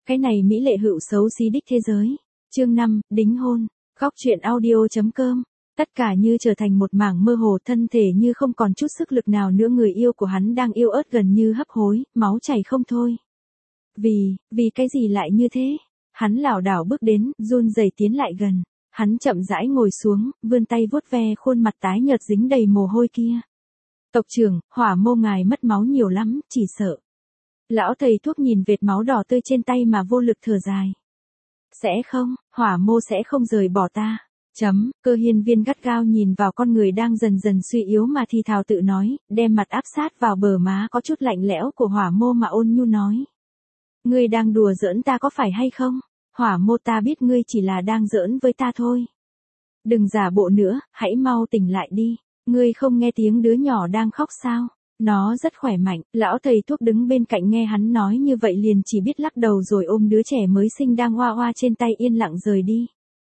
Cái này mỹ lệ hữu xấu xí đích thế giới. Chương 5, đính hôn. Góc truyện audio.com. Tất cả như trở thành một mảng mơ hồ, thân thể như không còn chút sức lực nào nữa, người yêu của hắn đang yêu ớt gần như hấp hối, máu chảy không thôi. Vì cái gì lại như thế? Hắn lảo đảo bước đến, run rẩy tiến lại gần. Hắn chậm rãi ngồi xuống, vươn tay vuốt ve khuôn mặt tái nhợt dính đầy mồ hôi kia. Tộc trưởng, Hỏa Mô ngài mất máu nhiều lắm, chỉ sợ. Lão thầy thuốc nhìn vệt máu đỏ tươi trên tay mà vô lực thở dài. Sẽ không, Hỏa Mô sẽ không rời bỏ ta. Cơ hiên viên gắt gao nhìn vào con người đang dần dần suy yếu mà thì thào tự nói, đem mặt áp sát vào bờ má có chút lạnh lẽo của Hỏa Mô mà ôn nhu nói. Ngươi đang đùa giỡn ta có phải hay không? Hỏa Mô, ta biết ngươi chỉ là đang giỡn với ta thôi. Đừng giả bộ nữa, hãy mau tỉnh lại đi. Ngươi không nghe tiếng đứa nhỏ đang khóc sao? Nó rất khỏe mạnh. Lão thầy thuốc đứng bên cạnh nghe hắn nói như vậy liền chỉ biết lắc đầu rồi ôm đứa trẻ mới sinh đang hoa hoa trên tay yên lặng rời đi.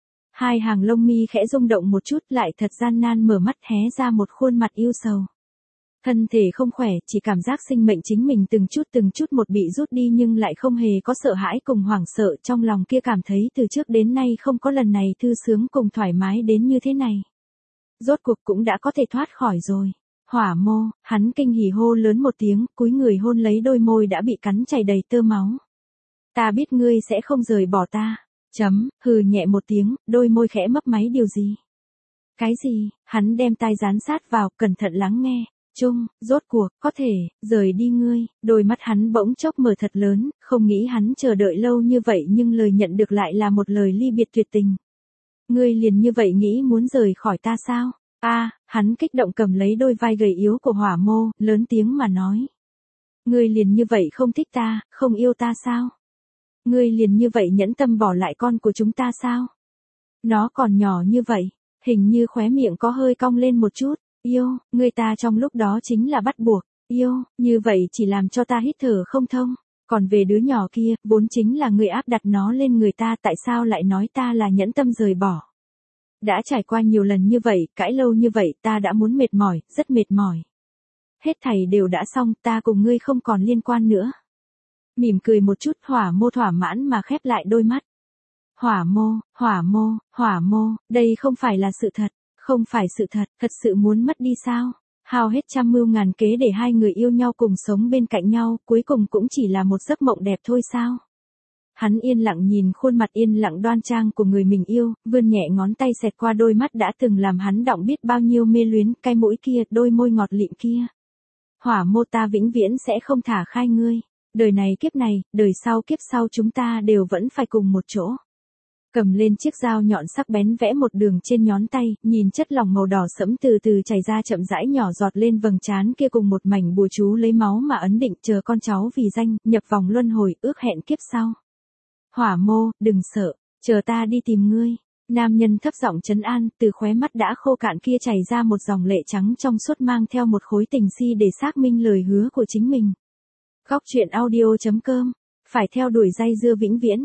Hai hàng lông mi khẽ rung động một chút, lại thật gian nan mở mắt hé ra một khuôn mặt yêu sầu. Thân thể không khỏe, chỉ cảm giác sinh mệnh chính mình từng chút một bị rút đi, nhưng lại không hề có sợ hãi cùng hoảng sợ, trong lòng kia cảm thấy từ trước đến nay không có lần này thư sướng cùng thoải mái đến như thế này. Rốt cuộc cũng đã có thể thoát khỏi rồi. Hỏa Mô, hắn kinh hỉ hô lớn một tiếng, cúi người hôn lấy đôi môi đã bị cắn chảy đầy tơ máu. Ta biết ngươi sẽ không rời bỏ ta. Hừ nhẹ một tiếng, đôi môi khẽ mấp máy điều gì. Cái gì? Hắn đem tai dán sát vào, cẩn thận lắng nghe. Rốt cuộc, có thể, rời đi ngươi. Đôi mắt hắn bỗng chốc mở thật lớn, không nghĩ hắn chờ đợi lâu như vậy nhưng lời nhận được lại là một lời ly biệt tuyệt tình. Ngươi liền như vậy nghĩ muốn rời khỏi ta sao? Hắn kích động cầm lấy đôi vai gầy yếu của Hỏa Mô, lớn tiếng mà nói. Ngươi liền như vậy không thích ta, không yêu ta sao? Ngươi liền như vậy nhẫn tâm bỏ lại con của chúng ta sao? Nó còn nhỏ như vậy, hình như khóe miệng có hơi cong lên một chút. Yêu, người ta trong lúc đó chính là bắt buộc. Yêu, như vậy chỉ làm cho ta hít thở không thông. Còn về đứa nhỏ kia, vốn chính là người áp đặt nó lên người ta, tại sao lại nói ta là nhẫn tâm rời bỏ? Đã trải qua nhiều lần như vậy, cãi lâu như vậy, ta đã muốn mệt mỏi, rất mệt mỏi. Hết thảy đều đã xong, ta cùng ngươi không còn liên quan nữa. Mỉm cười một chút, Hỏa Mô thỏa mãn mà khép lại đôi mắt. Hỏa Mô, đây không phải là sự thật. Không phải sự thật sự muốn mất đi sao? Hao hết trăm mưu ngàn kế để hai người yêu nhau cùng sống bên cạnh nhau, cuối cùng cũng chỉ là một giấc mộng đẹp thôi sao? Hắn yên lặng nhìn khuôn mặt yên lặng đoan trang của người mình yêu, vươn nhẹ ngón tay xẹt qua đôi mắt đã từng làm hắn đọng biết bao nhiêu mê luyến, cái mũi kia, đôi môi ngọt lịm kia. Hỏa Mô, ta vĩnh viễn sẽ không thả khai ngươi. Đời này kiếp này, đời sau kiếp sau chúng ta đều vẫn phải cùng một chỗ. Cầm lên chiếc dao nhọn sắc bén vẽ một đường trên nhón tay, nhìn chất lỏng màu đỏ sẫm từ từ chảy ra chậm rãi nhỏ giọt lên vầng trán kia cùng một mảnh bùa chú lấy máu mà ấn định, chờ con cháu vì danh, nhập vòng luân hồi, ước hẹn kiếp sau. Hỏa Mô, đừng sợ, chờ ta đi tìm ngươi. Nam nhân thấp giọng trấn an, từ khóe mắt đã khô cạn kia chảy ra một dòng lệ trắng trong suốt mang theo một khối tình si để xác minh lời hứa của chính mình. Góc truyện audio.com, phải theo đuổi dây dưa vĩnh viễn.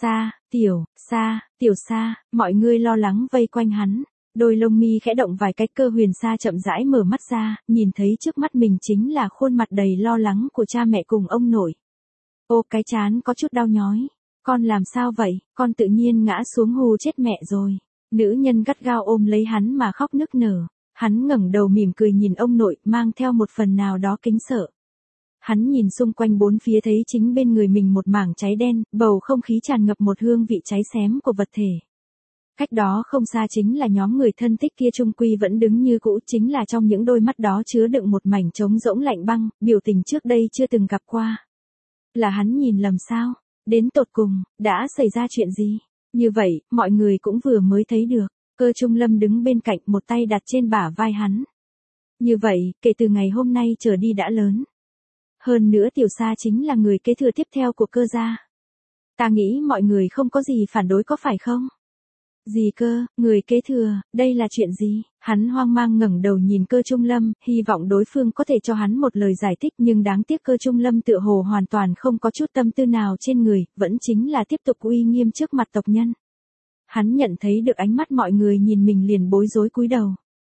Tiểu Sa, mọi người lo lắng vây quanh hắn. Đôi lông mi khẽ động vài cái, Cơ Huyền Sa chậm rãi mở mắt ra, nhìn thấy trước mắt mình chính là khuôn mặt đầy lo lắng của cha mẹ cùng ông nội. Ô, cái trán có chút đau nhói. Con làm sao vậy? Con tự nhiên ngã xuống hù chết mẹ rồi. Nữ nhân gắt gao ôm lấy hắn mà khóc nức nở. Hắn ngẩng đầu mỉm cười nhìn ông nội, mang theo một phần nào đó kính sợ. Hắn nhìn xung quanh bốn phía thấy chính bên người mình một mảng cháy đen, bầu không khí tràn ngập một hương vị cháy xém của vật thể. Cách đó không xa chính là nhóm người thân thích kia chung quy vẫn đứng như cũ, chính là trong những đôi mắt đó chứa đựng một mảnh trống rỗng lạnh băng, biểu tình trước đây chưa từng gặp qua. Là hắn nhìn lầm sao? Đến tột cùng, đã xảy ra chuyện gì? Như vậy, mọi người cũng vừa mới thấy được. Cơ Trung Lâm đứng bên cạnh, một tay đặt trên bả vai hắn. Như vậy, kể từ ngày hôm nay trở đi đã lớn. Hơn nữa Tiểu Sa chính là người kế thừa tiếp theo của Cơ gia. Ta nghĩ mọi người không có gì phản đối có phải không? Gì cơ, người kế thừa, đây là chuyện gì? Hắn hoang mang ngẩng đầu nhìn Cơ Trung Lâm, hy vọng đối phương có thể cho hắn một lời giải thích, nhưng đáng tiếc Cơ Trung Lâm tựa hồ hoàn toàn không có chút tâm tư nào trên người, vẫn chính là tiếp tục uy nghiêm trước mặt tộc nhân. Hắn nhận thấy được ánh mắt mọi người nhìn mình liền bối rối cúi đầu.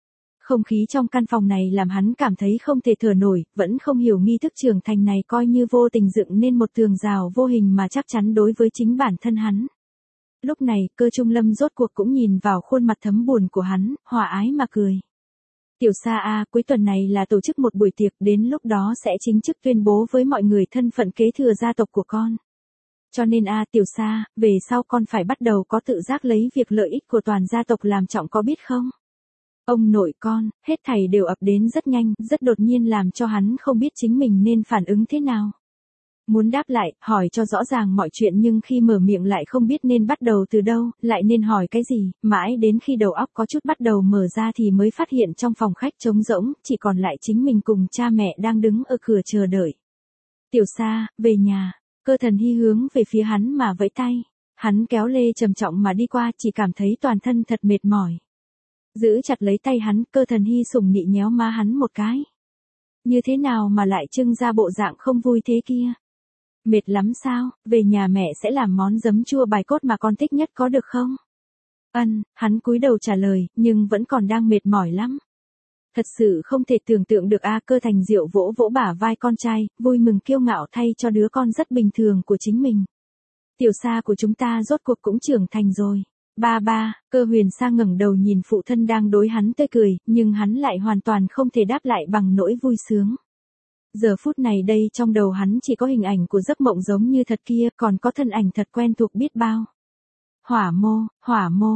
Không khí trong căn phòng này làm hắn cảm thấy không thể thở nổi, vẫn không hiểu nghi thức trưởng thành này coi như vô tình dựng nên một tường rào vô hình mà chắc chắn đối với chính bản thân hắn. Lúc này, Cơ Trung Lâm rốt cuộc cũng nhìn vào khuôn mặt thấm buồn của hắn, hòa ái mà cười. Tiểu Sa a, cuối tuần này là tổ chức một buổi tiệc, đến lúc đó sẽ chính thức tuyên bố với mọi người thân phận kế thừa gia tộc của con. Cho nên Tiểu Sa, về sau con phải bắt đầu có tự giác lấy việc lợi ích của toàn gia tộc làm trọng có biết không? Ông nội con, hết thảy đều ập đến rất nhanh, rất đột nhiên làm cho hắn không biết chính mình nên phản ứng thế nào. Muốn đáp lại, hỏi cho rõ ràng mọi chuyện nhưng khi mở miệng lại không biết nên bắt đầu từ đâu, lại nên hỏi cái gì, mãi đến khi đầu óc có chút bắt đầu mở ra thì mới phát hiện trong phòng khách trống rỗng, chỉ còn lại chính mình cùng cha mẹ đang đứng ở cửa chờ đợi. Tiểu Sa, về nhà. Cơ Thần Hy hướng về phía hắn mà vẫy tay. Hắn kéo lê trầm trọng mà đi qua, chỉ cảm thấy toàn thân thật mệt mỏi. Giữ chặt lấy tay hắn, Cơ Thần Hy sủng nị nhéo má hắn một cái. Như thế nào mà lại trưng ra bộ dạng không vui thế kia? Mệt lắm sao, về nhà mẹ sẽ làm món giấm chua bài cốt mà con thích nhất có được không? Hắn cúi đầu trả lời, nhưng vẫn còn đang mệt mỏi lắm. Thật sự không thể tưởng tượng được Cơ Thành Diệu vỗ vỗ bả vai con trai, vui mừng kiêu ngạo thay cho đứa con rất bình thường của chính mình. Tiểu Sa của chúng ta rốt cuộc cũng trưởng thành rồi. Ba, Cơ Huyền Sa ngẩng đầu nhìn phụ thân đang đối hắn tươi cười, nhưng hắn lại hoàn toàn không thể đáp lại bằng nỗi vui sướng. Giờ phút này đây trong đầu hắn chỉ có hình ảnh của giấc mộng giống như thật kia, còn có thân ảnh thật quen thuộc biết bao. Hỏa mô,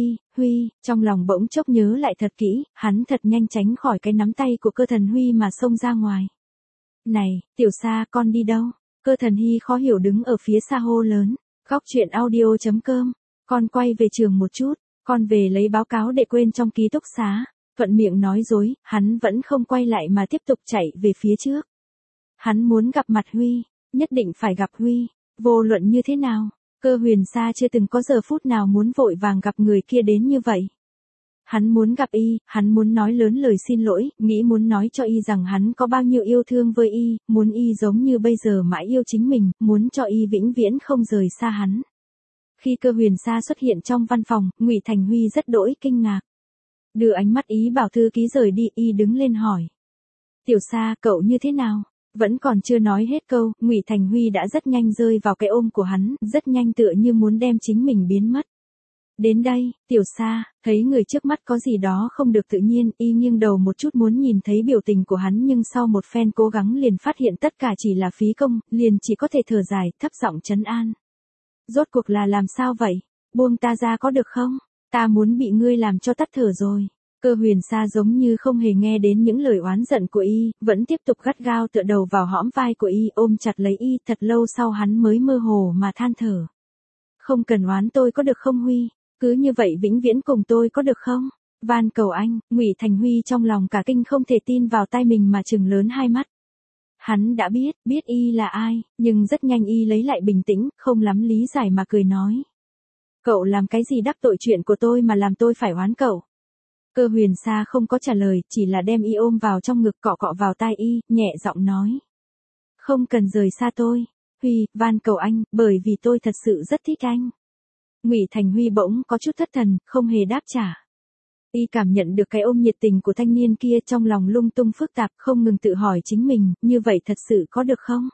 Huy, trong lòng bỗng chốc nhớ lại thật kỹ, hắn thật nhanh tránh khỏi cái nắm tay của Cơ Thần Huy mà xông ra ngoài. Này, Tiểu Sa con đi đâu? Cơ Thần Hy khó hiểu đứng ở phía xa hô lớn. Góc truyện audio.com, con quay về trường một chút, con về lấy báo cáo để quên trong ký túc xá. Thuận miệng nói dối, hắn vẫn không quay lại mà tiếp tục chạy về phía trước. Hắn muốn gặp mặt Huy, nhất định phải gặp Huy, vô luận như thế nào. Cơ Huyền Sa chưa từng có giờ phút nào muốn vội vàng gặp người kia đến như vậy. Hắn muốn gặp y, hắn muốn nói lớn lời xin lỗi, nghĩ muốn nói cho y rằng hắn có bao nhiêu yêu thương với y, muốn y giống như bây giờ mãi yêu chính mình, muốn cho y vĩnh viễn không rời xa hắn. Khi Cơ Huyền Sa xuất hiện trong văn phòng, Ngụy Thành Huy rất đỗi kinh ngạc. Đưa ánh mắt ý bảo thư ký rời đi, y đứng lên hỏi. Tiểu Sa, cậu như thế nào? Vẫn còn chưa nói hết câu, Ngụy Thành Huy đã rất nhanh rơi vào cái ôm của hắn, rất nhanh tựa như muốn đem chính mình biến mất. Đến đây, Tiểu Sa, thấy người trước mắt có gì đó không được tự nhiên, y nghiêng đầu một chút muốn nhìn thấy biểu tình của hắn nhưng sau một phen cố gắng liền phát hiện tất cả chỉ là phí công, liền chỉ có thể thở dài, thấp giọng trấn an. Rốt cuộc là làm sao vậy? Buông ta ra có được không? Ta muốn bị ngươi làm cho tắt thở rồi. Cơ Huyền Sa giống như không hề nghe đến những lời oán giận của y, vẫn tiếp tục gắt gao tựa đầu vào hõm vai của y, ôm chặt lấy y, thật lâu sau hắn mới mơ hồ mà than thở. Không cần oán tôi có được không Huy? Cứ như vậy vĩnh viễn cùng tôi có được không? Van cầu anh. Ngụy Thành Huy trong lòng cả kinh không thể tin vào tai mình mà trừng lớn hai mắt. Hắn đã biết y là ai, nhưng rất nhanh y lấy lại bình tĩnh, không lắm lý giải mà cười nói. Cậu làm cái gì đắc tội chuyện của tôi mà làm tôi phải oán cậu? Cơ Huyền Sa không có trả lời, chỉ là đem y ôm vào trong ngực cọ cọ vào tai y, nhẹ giọng nói. Không cần rời xa tôi, Huy, van cầu anh, bởi vì tôi thật sự rất thích anh. Ngụy Thành Huy bỗng có chút thất thần, không hề đáp trả. Y cảm nhận được cái ôm nhiệt tình của thanh niên kia trong lòng lung tung phức tạp, không ngừng tự hỏi chính mình, như vậy thật sự có được không?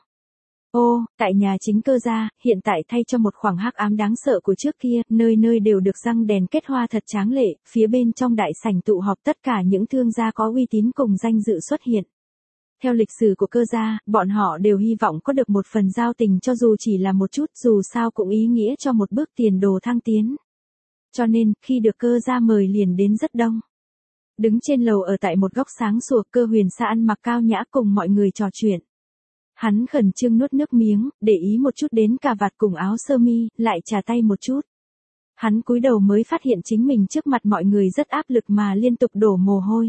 Ô, tại nhà chính Cơ gia, hiện tại thay cho một khoảng hắc ám đáng sợ của trước kia, nơi nơi đều được răng đèn kết hoa thật tráng lệ, phía bên trong đại sảnh tụ họp tất cả những thương gia có uy tín cùng danh dự xuất hiện. Theo lịch sử của Cơ gia, bọn họ đều hy vọng có được một phần giao tình cho dù chỉ là một chút, dù sao cũng ý nghĩa cho một bước tiền đồ thăng tiến. Cho nên, khi được Cơ gia mời liền đến rất đông. Đứng trên lầu ở tại một góc sáng sủa, Cơ Huyền Sa ăn mặc cao nhã cùng mọi người trò chuyện. Hắn khẩn trương nuốt nước miếng, để ý một chút đến cà vạt cùng áo sơ mi, lại chà tay một chút. Hắn cúi đầu mới phát hiện chính mình trước mặt mọi người rất áp lực mà liên tục đổ mồ hôi.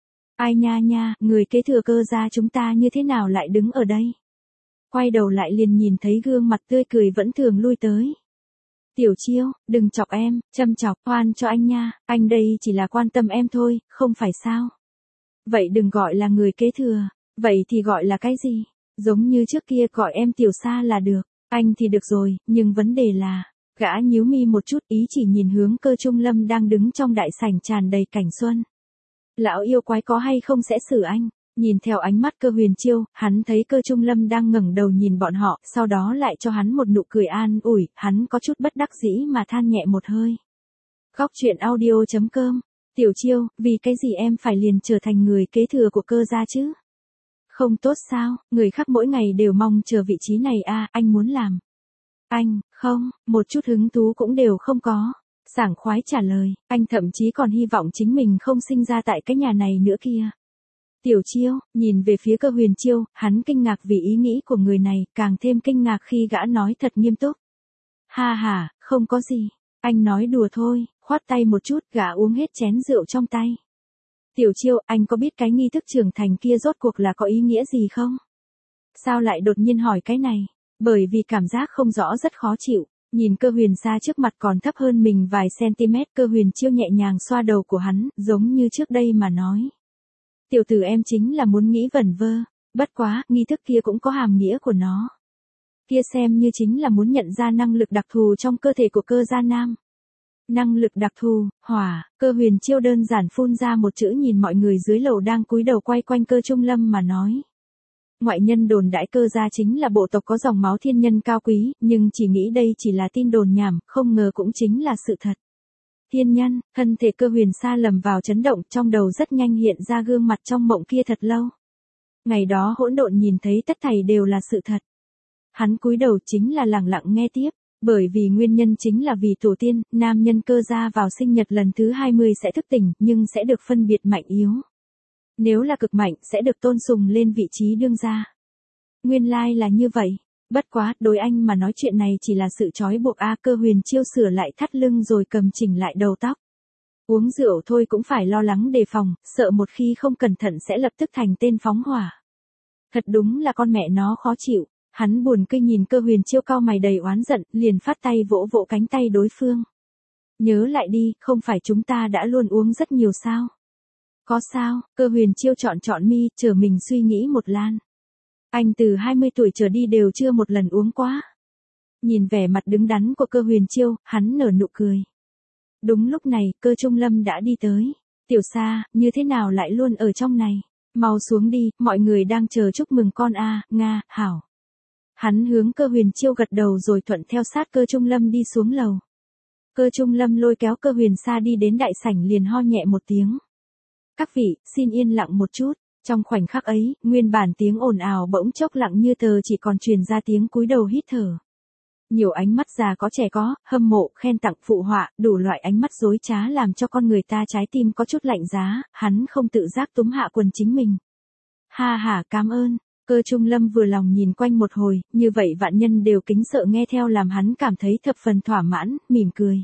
Ai nha, người kế thừa Cơ gia chúng ta như thế nào lại đứng ở đây? Quay đầu lại liền nhìn thấy gương mặt tươi cười vẫn thường lui tới. Tiểu Chiêu, đừng chọc em, châm chọc, oan cho anh nha, anh đây chỉ là quan tâm em thôi, không phải sao? Vậy đừng gọi là người kế thừa, vậy thì gọi là cái gì? Giống như trước kia gọi em Tiểu Sa là được, anh thì được rồi, nhưng vấn đề là, gã nhíu mi một chút ý chỉ nhìn hướng Cơ Trung Lâm đang đứng trong đại sảnh tràn đầy cảnh xuân. Lão yêu quái có hay không sẽ xử anh. Nhìn theo ánh mắt Cơ Huyền Chiêu, hắn thấy Cơ Trung Lâm đang ngẩng đầu nhìn bọn họ, sau đó lại cho hắn một nụ cười an ủi, hắn có chút bất đắc dĩ mà than nhẹ một hơi. Góc truyện audio.com. Tiểu Chiêu, vì cái gì em phải liền trở thành người kế thừa của Cơ gia chứ? Không tốt sao, người khác mỗi ngày đều mong chờ vị trí này anh muốn làm. Anh, không, một chút hứng thú cũng đều không có. Sảng khoái trả lời, anh thậm chí còn hy vọng chính mình không sinh ra tại cái nhà này nữa kia. Tiểu Chiêu, nhìn về phía Cơ Huyền Chiêu, hắn kinh ngạc vì ý nghĩ của người này, càng thêm kinh ngạc khi gã nói thật nghiêm túc. Ha ha, không có gì, anh nói đùa thôi, khoát tay một chút, gã uống hết chén rượu trong tay. Tiểu Chiêu, anh có biết cái nghi thức trưởng thành kia rốt cuộc là có ý nghĩa gì không? Sao lại đột nhiên hỏi cái này? Bởi vì cảm giác không rõ rất khó chịu. Nhìn Cơ Huyền Sa trước mặt còn thấp hơn mình vài cm, Cơ Huyền Chiêu nhẹ nhàng xoa đầu của hắn, giống như trước đây mà nói. Tiểu tử em chính là muốn nghĩ vẩn vơ, bất quá, nghi thức kia cũng có hàm nghĩa của nó. Kia xem như chính là muốn nhận ra năng lực đặc thù trong cơ thể của Cơ gia nam. Năng lực đặc thù, hỏa, Cơ Huyền Chiêu đơn giản phun ra một chữ nhìn mọi người dưới lầu đang cúi đầu quay quanh Cơ Trung Lâm mà nói. Ngoại nhân đồn đãi Cơ gia chính là bộ tộc có dòng máu thiên nhân cao quý, nhưng chỉ nghĩ đây chỉ là tin đồn nhảm, không ngờ cũng chính là sự thật. Thiên nhân, thân thể Cơ Huyền Sa lầm vào chấn động, trong đầu rất nhanh hiện ra gương mặt trong mộng kia thật lâu. Ngày đó hỗn độn nhìn thấy tất thảy đều là sự thật. Hắn cúi đầu chính là lặng lặng nghe tiếp, bởi vì nguyên nhân chính là vì tổ tiên, nam nhân Cơ gia vào sinh nhật lần thứ 20 sẽ thức tỉnh, nhưng sẽ được phân biệt mạnh yếu. Nếu là cực mạnh sẽ được tôn sùng lên vị trí đương gia. Nguyên lai là như vậy. Bất quá, đối anh mà nói chuyện này chỉ là sự trói buộc Cơ Huyền Chiêu sửa lại thắt lưng rồi cầm chỉnh lại đầu tóc. Uống rượu thôi cũng phải lo lắng đề phòng, sợ một khi không cẩn thận sẽ lập tức thành tên phóng hỏa. Thật đúng là con mẹ nó khó chịu. Hắn buồn cười nhìn Cơ Huyền Chiêu cau mày đầy oán giận, liền phát tay vỗ vỗ cánh tay đối phương. Nhớ lại đi, không phải chúng ta đã luôn uống rất nhiều sao? Có sao? Cơ Huyền Chiêu chọn mi, chờ mình suy nghĩ một lan. Anh từ 20 tuổi trở đi đều chưa một lần uống quá. Nhìn vẻ mặt đứng đắn của Cơ Huyền Chiêu, hắn nở nụ cười. Đúng lúc này, Cơ Trung Lâm đã đi tới. Tiểu Sa, như thế nào lại luôn ở trong này? Mau xuống đi, mọi người đang chờ chúc mừng con Nga, hảo. Hắn hướng Cơ Huyền Chiêu gật đầu rồi thuận theo sát Cơ Trung Lâm đi xuống lầu. Cơ Trung Lâm lôi kéo Cơ Huyền Sa đi đến đại sảnh liền ho nhẹ một tiếng. Các vị, xin yên lặng một chút. Trong khoảnh khắc ấy, nguyên bản tiếng ồn ào bỗng chốc lặng như tờ, chỉ còn truyền ra tiếng cúi đầu hít thở. Nhiều ánh mắt già có trẻ có, hâm mộ, khen tặng, phụ họa, đủ loại ánh mắt dối trá làm cho con người ta trái tim có chút lạnh giá, hắn không tự giác túm hạ quần chính mình. Ha ha, cảm ơn. Cơ Trung Lâm vừa lòng nhìn quanh một hồi, như vậy vạn nhân đều kính sợ nghe theo làm hắn cảm thấy thập phần thỏa mãn, mỉm cười.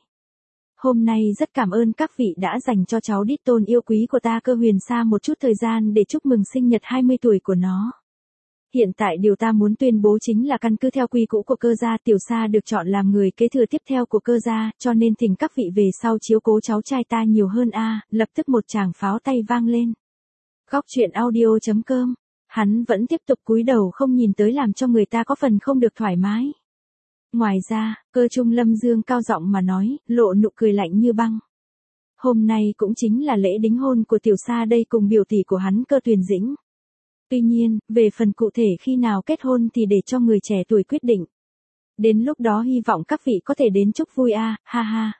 Hôm nay rất cảm ơn các vị đã dành cho cháu đích tôn yêu quý của ta Cơ Huyền Sa một chút thời gian để chúc mừng sinh nhật 20 tuổi của nó. Hiện tại điều ta muốn tuyên bố chính là căn cứ theo quy cũ của Cơ gia, Tiểu Sa được chọn làm người kế thừa tiếp theo của Cơ gia, cho nên thỉnh các vị về sau chiếu cố cháu trai ta nhiều hơn lập tức một tràng pháo tay vang lên. Góc truyện audio.com. Hắn vẫn tiếp tục cúi đầu không nhìn tới làm cho người ta có phần không được thoải mái. Ngoài ra, Cơ Trung Lâm dương cao giọng mà nói, lộ nụ cười lạnh như băng. Hôm nay cũng chính là lễ đính hôn của Tiểu Sa đây cùng biểu tỷ của hắn Cơ Tuyền Dĩnh. Tuy nhiên, về phần cụ thể khi nào kết hôn thì để cho người trẻ tuổi quyết định. Đến lúc đó hy vọng các vị có thể đến chúc vui ha ha.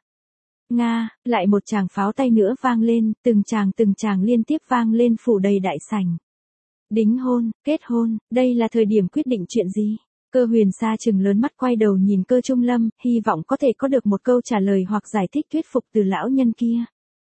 Nga, lại một tràng pháo tay nữa vang lên, từng tràng liên tiếp vang lên phủ đầy đại sảnh. Đính hôn, kết hôn, đây là thời điểm quyết định chuyện gì? Cơ Huyền Sa trừng lớn mắt quay đầu nhìn Cơ Trung Lâm, hy vọng có thể có được một câu trả lời hoặc giải thích thuyết phục từ lão nhân kia.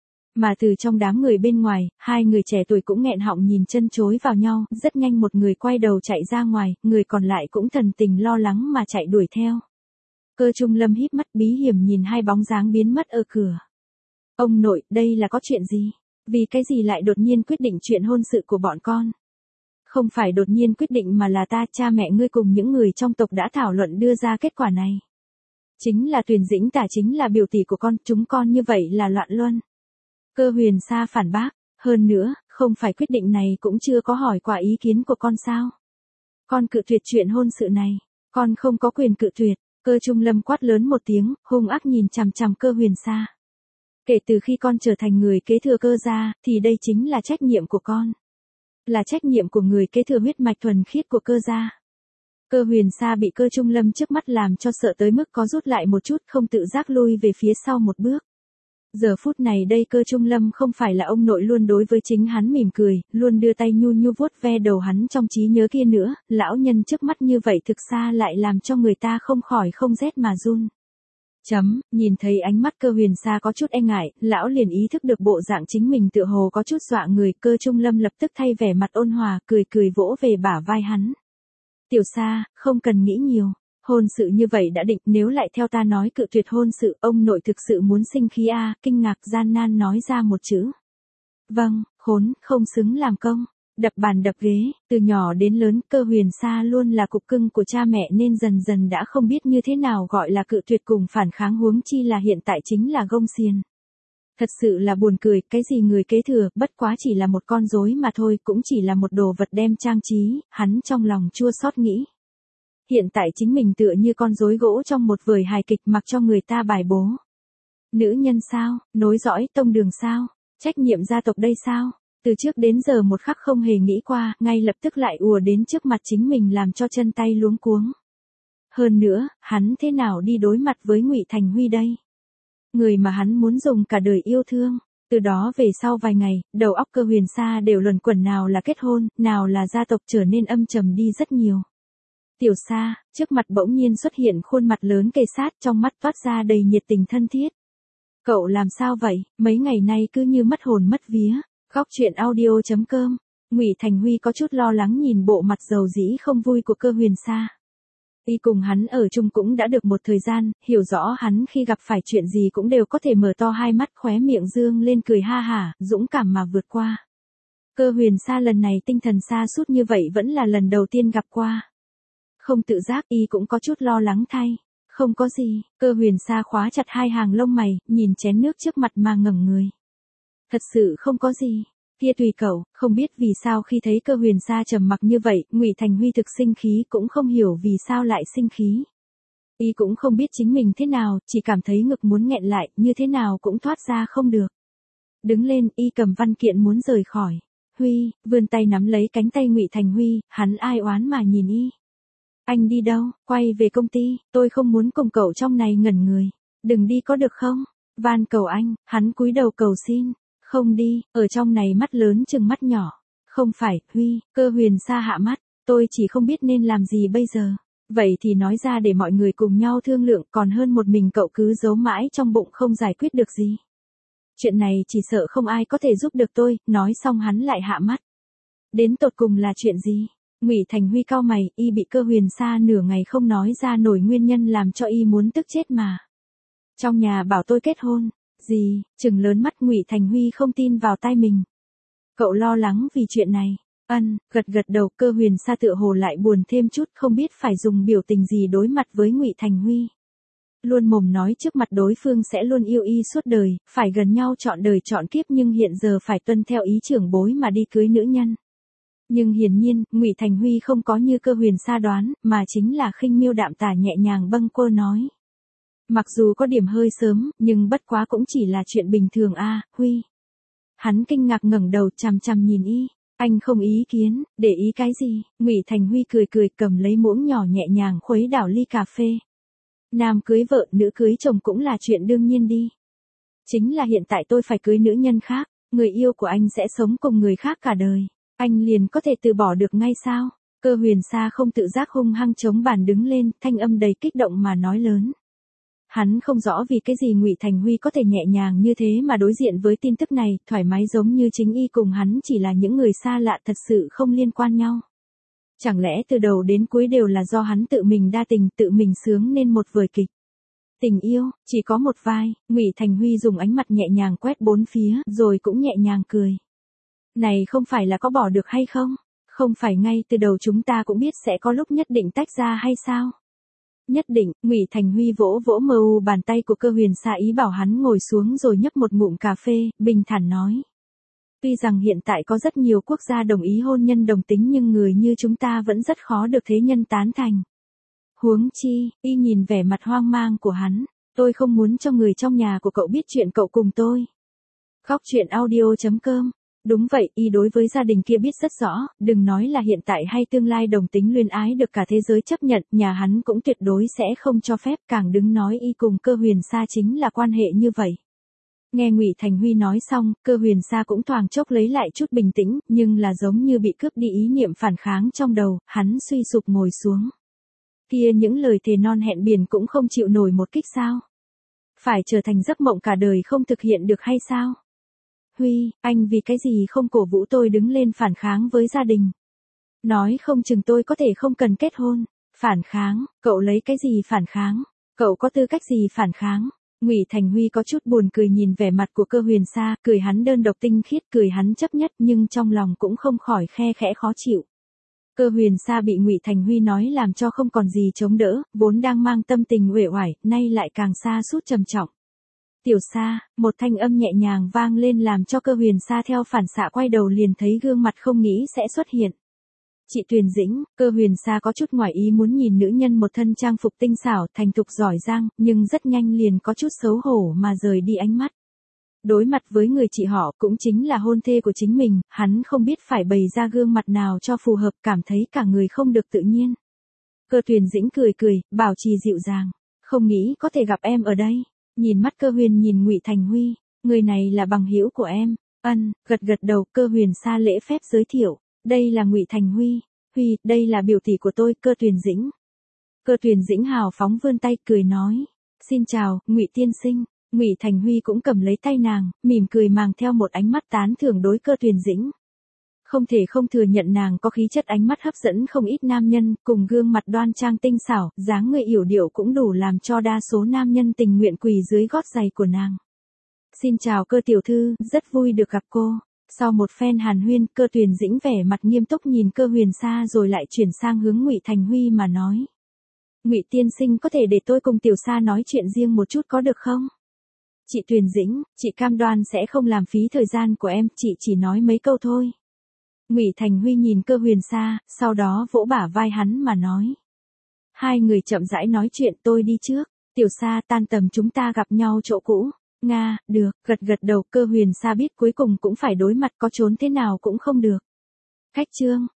Mà từ trong đám người bên ngoài, hai người trẻ tuổi cũng nghẹn họng nhìn chân chối vào nhau, rất nhanh một người quay đầu chạy ra ngoài, người còn lại cũng thần tình lo lắng mà chạy đuổi theo. Cơ Trung Lâm híp mắt bí hiểm nhìn hai bóng dáng biến mất ở cửa. Ông nội, đây là có chuyện gì? Vì cái gì lại đột nhiên quyết định chuyện hôn sự của bọn con? Không phải đột nhiên quyết định mà là ta, cha mẹ ngươi cùng những người trong tộc đã thảo luận đưa ra kết quả này. Chính là Tuyền Dĩnh Tả chính là biểu tỷ của con, chúng con như vậy là loạn luân. Cơ Huyền Sa phản bác, hơn nữa, không phải quyết định này cũng chưa có hỏi qua ý kiến của con sao? Con cự tuyệt chuyện hôn sự này, con không có quyền cự tuyệt. Cơ Trung Lâm quát lớn một tiếng, hung ác nhìn chằm chằm Cơ Huyền Sa. Kể từ khi con trở thành người kế thừa Cơ gia, thì đây chính là trách nhiệm của con. Là trách nhiệm của người kế thừa huyết mạch thuần khiết của Cơ gia. Cơ Huyền Sa bị Cơ Trung Lâm trước mắt làm cho sợ tới mức có rút lại một chút, không tự giác lui về phía sau một bước. Giờ phút này đây Cơ Trung Lâm không phải là ông nội luôn đối với chính hắn mỉm cười, luôn đưa tay nhu nhu vuốt ve đầu hắn trong trí nhớ kia nữa, lão nhân trước mắt như vậy thực ra lại làm cho người ta không khỏi không rét mà run. Nhìn thấy ánh mắt Cơ Huyền Sa có chút e ngại, lão liền ý thức được bộ dạng chính mình tựa hồ có chút dọa người, Cơ Trung Lâm lập tức thay vẻ mặt ôn hòa, cười cười vỗ về bả vai hắn. Tiểu Sa, không cần nghĩ nhiều. Hôn sự như vậy đã định, nếu lại theo ta nói cự tuyệt hôn sự, ông nội thực sự muốn sinh khí a, kinh ngạc gian nan nói ra một chữ. Vâng, khốn, không xứng làm công. Đập bàn đập ghế, từ nhỏ đến lớn, Cơ Huyền Sa luôn là cục cưng của cha mẹ nên dần dần đã không biết như thế nào gọi là cự tuyệt cùng phản kháng, huống chi là hiện tại chính là gông xiên. Thật sự là buồn cười, cái gì người kế thừa, bất quá chỉ là một con rối mà thôi, cũng chỉ là một đồ vật đem trang trí, hắn trong lòng chua xót nghĩ. Hiện tại chính mình tựa như con rối gỗ trong một vở hài kịch mặc cho người ta bài bố. Nữ nhân sao, nối dõi tông đường sao, trách nhiệm gia tộc đây sao, từ trước đến giờ một khắc không hề nghĩ qua, ngay lập tức lại ùa đến trước mặt chính mình làm cho chân tay luống cuống. Hơn nữa, hắn thế nào đi đối mặt với Ngụy Thành Huy đây? Người mà hắn muốn dùng cả đời yêu thương. Từ đó về sau vài ngày, đầu óc Cơ Huyền Sa đều luẩn quẩn nào là kết hôn, nào là gia tộc, trở nên âm trầm đi rất nhiều. Tiểu Sa, trước mặt bỗng nhiên xuất hiện khuôn mặt lớn kề sát, trong mắt toát ra đầy nhiệt tình thân thiết. Cậu làm sao vậy, mấy ngày nay cứ như mất hồn mất vía. Góc truyện audio.com. Ngụy Thành Huy có chút lo lắng nhìn bộ mặt dầu dĩ không vui của Cơ Huyền Sa. Y cùng hắn ở chung cũng đã được một thời gian, hiểu rõ hắn khi gặp phải chuyện gì cũng đều có thể mở to hai mắt, khóe miệng dương lên cười ha hả, dũng cảm mà vượt qua. Cơ Huyền Sa lần này tinh thần sa sút như vậy vẫn là lần đầu tiên gặp qua. Không tự giác y cũng có chút lo lắng thay. Không có gì, Cơ Huyền Sa khóa chặt hai hàng lông mày, nhìn chén nước trước mặt mà ngẩng người. Thật sự không có gì. Kia tùy cậu, không biết vì sao khi thấy Cơ Huyền Sa trầm mặc như vậy, Ngụy Thành Huy thực sinh khí, cũng không hiểu vì sao lại sinh khí. Y cũng không biết chính mình thế nào, chỉ cảm thấy ngực muốn nghẹn lại, như thế nào cũng thoát ra không được. Đứng lên, y cầm văn kiện muốn rời khỏi. Huy, vươn tay nắm lấy cánh tay Ngụy Thành Huy, hắn ai oán mà nhìn y. Anh đi đâu, quay về công ty, tôi không muốn cùng cậu trong này ngẩn người. Đừng đi có được không? Van cầu anh, hắn cúi đầu cầu xin. Không đi, ở trong này mắt lớn chừng mắt nhỏ. Không phải, Huy, Cơ Huyền Sa hạ mắt, tôi chỉ không biết nên làm gì bây giờ. Vậy thì nói ra để mọi người cùng nhau thương lượng, còn hơn một mình cậu cứ giấu mãi trong bụng không giải quyết được gì. Chuyện này chỉ sợ không ai có thể giúp được tôi, nói xong hắn lại hạ mắt. Đến tột cùng là chuyện gì? Ngụy Thành Huy cau mày, y bị Cơ Huyền Sa nửa ngày không nói ra nổi nguyên nhân làm cho y muốn tức chết mà. Trong nhà bảo tôi kết hôn. Gì, trừng lớn mắt Ngụy Thành Huy không tin vào tai mình. Cậu lo lắng vì chuyện này. Gật gật đầu. Cơ Huyền Sa tựa hồ lại buồn thêm chút, không biết phải dùng biểu tình gì đối mặt với Ngụy Thành Huy. Luôn mồm nói trước mặt đối phương sẽ luôn yêu y suốt đời, phải gần nhau trọn đời trọn kiếp, nhưng hiện giờ phải tuân theo ý trưởng bối mà đi cưới nữ nhân. Nhưng hiển nhiên, Ngụy Thành Huy không có như Cơ Huyền Sa đoán, mà chính là khinh miêu đạm tả nhẹ nhàng bâng quơ nói. Mặc dù có điểm hơi sớm, nhưng bất quá cũng chỉ là chuyện bình thường a, Huy. Hắn kinh ngạc ngẩng đầu chằm chằm nhìn y. Anh không ý kiến, để ý cái gì? Ngụy Thành Huy cười cười cầm lấy muỗng nhỏ nhẹ nhàng khuấy đảo ly cà phê. Nam cưới vợ, nữ cưới chồng cũng là chuyện đương nhiên đi. Chính là hiện tại tôi phải cưới nữ nhân khác, người yêu của anh sẽ sống cùng người khác cả đời. Anh liền có thể từ bỏ được ngay sao? Cơ Huyền Sa không tự giác hung hăng chống bàn đứng lên, thanh âm đầy kích động mà nói lớn. Hắn không rõ vì cái gì Ngụy Thành Huy có thể nhẹ nhàng như thế mà đối diện với tin tức này, thoải mái giống như chính y cùng hắn chỉ là những người xa lạ thật sự không liên quan nhau. Chẳng lẽ từ đầu đến cuối đều là do hắn tự mình đa tình, tự mình sướng nên một vở kịch. Tình yêu, chỉ có một vai, Ngụy Thành Huy dùng ánh mặt nhẹ nhàng quét bốn phía, rồi cũng nhẹ nhàng cười. Này không phải là có bỏ được hay không? Không phải ngay từ đầu chúng ta cũng biết sẽ có lúc nhất định tách ra hay sao? Nhất định, Ngụy Thành Huy vỗ vỗ mờ u bàn tay của Cơ Huyền Sa ý bảo hắn ngồi xuống rồi nhấp một ngụm cà phê, bình thản nói. Tuy rằng hiện tại có rất nhiều quốc gia đồng ý hôn nhân đồng tính nhưng người như chúng ta vẫn rất khó được thế nhân tán thành. Huống chi, y nhìn vẻ mặt hoang mang của hắn. Tôi không muốn cho người trong nhà của cậu biết chuyện cậu cùng tôi. Khóc chuyện audio.com. Đúng vậy, y đối với gia đình kia biết rất rõ, đừng nói là hiện tại hay tương lai đồng tính luyến ái được cả thế giới chấp nhận, nhà hắn cũng tuyệt đối sẽ không cho phép, càng đừng nói y cùng Cơ Huyền Sa chính là quan hệ như vậy. Nghe Ngụy Thành Huy nói xong, Cơ Huyền Sa cũng thoáng chốc lấy lại chút bình tĩnh, nhưng là giống như bị cướp đi ý niệm phản kháng trong đầu, hắn suy sụp ngồi xuống. Kia những lời thề non hẹn biển cũng không chịu nổi một kích sao? Phải trở thành giấc mộng cả đời không thực hiện được hay sao? Huy, anh vì cái gì không cổ vũ tôi đứng lên phản kháng với gia đình? Nói không chừng tôi có thể không cần kết hôn. Phản kháng, cậu lấy cái gì phản kháng? Cậu có tư cách gì phản kháng? Ngụy Thành Huy có chút buồn cười nhìn vẻ mặt của Cơ Huyền Sa, cười hắn đơn độc tinh khiết, cười hắn chấp nhất, nhưng trong lòng cũng không khỏi khe khẽ khó chịu. Cơ Huyền Sa bị Ngụy Thành Huy nói làm cho không còn gì chống đỡ, vốn đang mang tâm tình uể oải, nay lại càng sa sút trầm trọng. Tiểu Sa, một thanh âm nhẹ nhàng vang lên làm cho Cơ Huyền Sa theo phản xạ quay đầu liền thấy gương mặt không nghĩ sẽ xuất hiện. Chị Tuyền Dĩnh. Cơ Huyền Sa có chút ngoài ý muốn nhìn nữ nhân một thân trang phục tinh xảo, thành thục giỏi giang, nhưng rất nhanh liền có chút xấu hổ mà rời đi ánh mắt. Đối mặt với người chị họ cũng chính là hôn thê của chính mình, hắn không biết phải bày ra gương mặt nào cho phù hợp, cảm thấy cả người không được tự nhiên. Cơ Tuyền Dĩnh cười cười, bảo trì dịu dàng. Không nghĩ có thể gặp em ở đây. Nhìn mắt Cơ Huyền nhìn Ngụy Thành Huy, người này là bằng hữu của em. Ân, gật gật đầu. Cơ Huyền Sa lễ phép giới thiệu, đây là Ngụy Thành Huy. Huy, đây là biểu tỷ của tôi, Cơ Tuyền Dĩnh. Cơ Tuyền Dĩnh hào phóng vươn tay cười nói, xin chào, Ngụy tiên sinh. Ngụy Thành Huy cũng cầm lấy tay nàng, mỉm cười mang theo một ánh mắt tán thưởng đối Cơ Tuyền Dĩnh. Không thể không thừa nhận nàng có khí chất ánh mắt hấp dẫn không ít nam nhân, cùng gương mặt đoan trang tinh xảo, dáng người yểu điệu cũng đủ làm cho đa số nam nhân tình nguyện quỳ dưới gót giày của nàng. Xin chào Cơ tiểu thư, rất vui được gặp cô. Sau một phen hàn huyên, Cơ Tuyền Dĩnh vẻ mặt nghiêm túc nhìn Cơ Huyền Sa rồi lại chuyển sang hướng Ngụy Thành Huy mà nói. Ngụy tiên sinh có thể để tôi cùng Tiểu Sa nói chuyện riêng một chút có được không? Chị Tuyền Dĩnh, chị cam đoan sẽ không làm phí thời gian của em, chị chỉ nói mấy câu thôi. Ngụy Thành Huy nhìn Cơ Huyền Sa, sau đó vỗ bả vai hắn mà nói. Hai người chậm rãi nói chuyện, tôi đi trước. Tiểu Sa, tan tầm chúng ta gặp nhau chỗ cũ. Nga, được, gật gật đầu. Cơ Huyền Sa biết cuối cùng cũng phải đối mặt, có trốn thế nào cũng không được. Khách trương.